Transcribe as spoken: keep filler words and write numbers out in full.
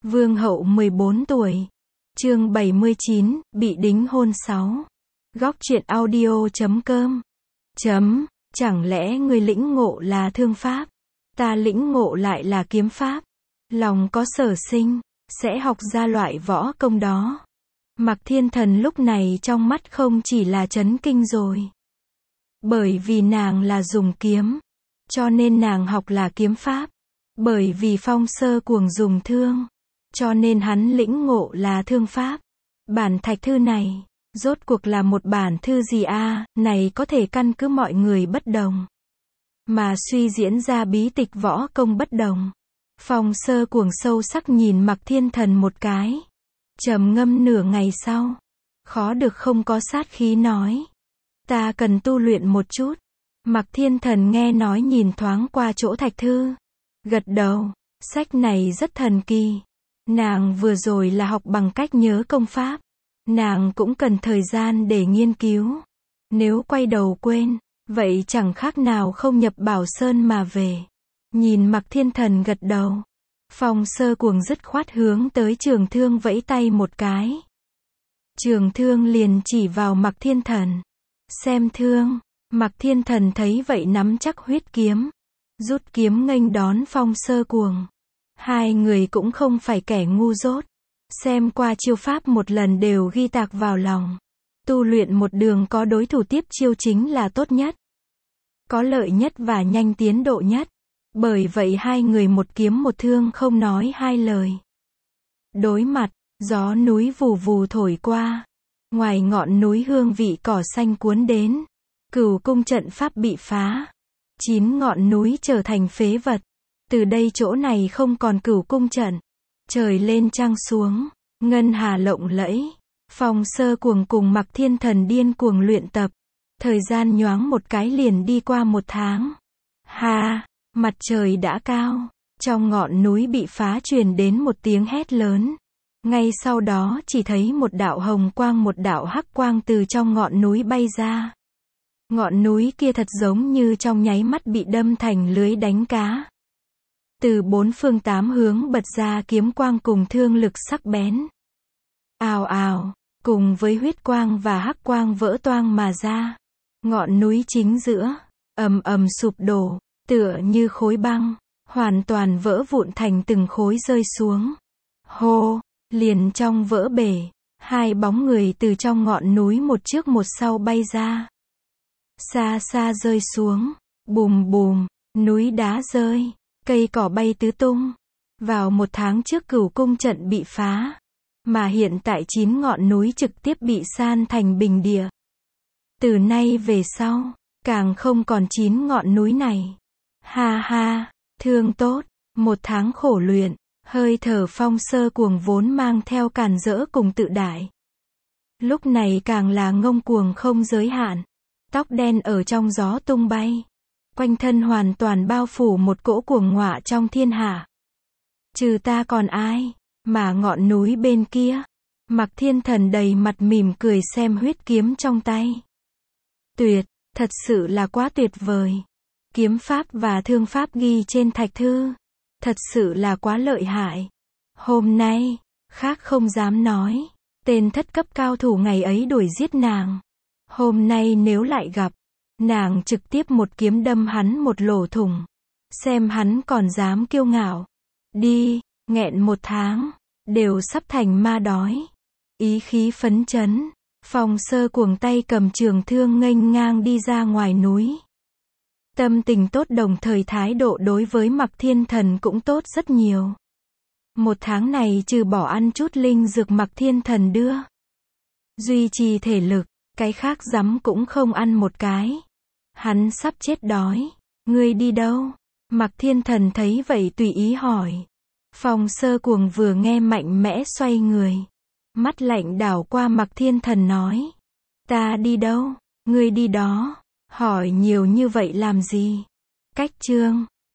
Vương hậu mười bốn tuổi. Chương bảy mươi chín, bị đính hôn sáu. Góc truyện audio chấm com. Chấm, chẳng lẽ ngươi lĩnh ngộ là thương pháp, ta lĩnh ngộ lại là kiếm pháp. Lòng có sở sinh, sẽ học ra loại võ công đó. Mạc Thiên Thần lúc này trong mắt không chỉ là chấn kinh rồi. Bởi vì nàng là dùng kiếm, cho nên nàng học là kiếm pháp. Bởi vì Phong Sơ Cuồng dùng thương, cho nên hắn lĩnh ngộ là thương pháp. Bản thạch thư này, rốt cuộc là một bản thư gì a? À, này có thể căn cứ mọi người bất đồng, mà suy diễn ra bí tịch võ công bất đồng. Phong Sơ Cuồng sâu sắc nhìn Mạc Thiên Thần một cái. Trầm ngâm nửa ngày sau, khó được không có sát khí nói. Ta cần tu luyện một chút. Mạc Thiên Thần nghe nói nhìn thoáng qua chỗ thạch thư. Gật đầu, sách này rất thần kỳ. Nàng vừa rồi là học bằng cách nhớ công pháp. Nàng cũng cần thời gian để nghiên cứu. Nếu quay đầu quên, vậy chẳng khác nào không nhập Bảo Sơn mà về. Nhìn Mạc Thiên Thần gật đầu, Phong Sơ Cuồng dứt khoát hướng tới trường thương vẫy tay một cái. Trường thương liền chỉ vào Mạc Thiên Thần. Xem thương. Mạc Thiên Thần thấy vậy nắm chắc huyết kiếm, rút kiếm nghênh đón Phong Sơ Cuồng. Hai người cũng không phải kẻ ngu dốt, xem qua chiêu pháp một lần đều ghi tạc vào lòng. Tu luyện một đường có đối thủ tiếp chiêu chính là tốt nhất, có lợi nhất và nhanh tiến độ nhất. Bởi vậy hai người một kiếm một thương không nói hai lời. Đối mặt, gió núi vù vù thổi qua. Ngoài ngọn núi hương vị cỏ xanh cuốn đến. Cửu cung trận pháp bị phá. Chín ngọn núi trở thành phế vật. Từ đây chỗ này không còn cửu cung trận. Trời lên trăng xuống, ngân hà lộng lẫy. Phong Sơ Cuồng cùng Mạc Thiên Thần điên cuồng luyện tập. Thời gian nhoáng một cái liền đi qua một tháng. Ha! Mặt trời đã cao, trong ngọn núi bị phá truyền đến một tiếng hét lớn. Ngay sau đó chỉ thấy một đạo hồng quang một đạo hắc quang từ trong ngọn núi bay ra. Ngọn núi kia thật giống như trong nháy mắt bị đâm thành lưới đánh cá. Từ bốn phương tám hướng bật ra kiếm quang cùng thương lực sắc bén. Ào ào, cùng với huyết quang và hắc quang vỡ toang mà ra. Ngọn núi chính giữa, ầm ầm sụp đổ. Tựa như khối băng, hoàn toàn vỡ vụn thành từng khối rơi xuống. Hô, liền trong vỡ bể, hai bóng người từ trong ngọn núi một trước một sau bay ra. Xa xa rơi xuống, bùm bùm, núi đá rơi, cây cỏ bay tứ tung. Vào một tháng trước cửu cung trận bị phá, mà hiện tại chín ngọn núi trực tiếp bị san thành bình địa. Từ nay về sau, càng không còn chín ngọn núi này. Ha ha, thương tốt, một tháng khổ luyện, hơi thở Phong Sơ Cuồng vốn mang theo càn rỡ cùng tự đại. Lúc này càng là ngông cuồng không giới hạn, tóc đen ở trong gió tung bay, quanh thân hoàn toàn bao phủ một cỗ cuồng ngọa trong thiên hạ. Trừ ta còn ai, mà ngọn núi bên kia, Mạc Thiên Thần đầy mặt mỉm cười xem huyết kiếm trong tay. Tuyệt, thật sự là quá tuyệt vời. Kiếm pháp và thương pháp ghi trên thạch thư, thật sự là quá lợi hại. Hôm nay, khác không dám nói, tên thất cấp cao thủ ngày ấy đuổi giết nàng. Hôm nay nếu lại gặp, nàng trực tiếp một kiếm đâm hắn một lỗ thủng. Xem hắn còn dám kiêu ngạo. Đi, nghẹn một tháng, đều sắp thành ma đói. Ý khí phấn chấn, Phong Sơ Cuồng tay cầm trường thương nghênh ngang đi ra ngoài núi. Tâm tình tốt đồng thời thái độ đối với Mạc Thiên Thần cũng tốt rất nhiều. Một tháng này trừ bỏ ăn chút linh dược Mạc Thiên Thần đưa, duy trì thể lực, cái khác rắm cũng không ăn một cái. Hắn sắp chết đói. Ngươi đi đâu? Mạc Thiên Thần thấy vậy tùy ý hỏi. Phong Sơ Cuồng vừa nghe mạnh mẽ xoay người. Mắt lạnh đảo qua Mạc Thiên Thần nói. Ta đi đâu? Ngươi đi đó. Hỏi nhiều như vậy làm gì? Cách chương.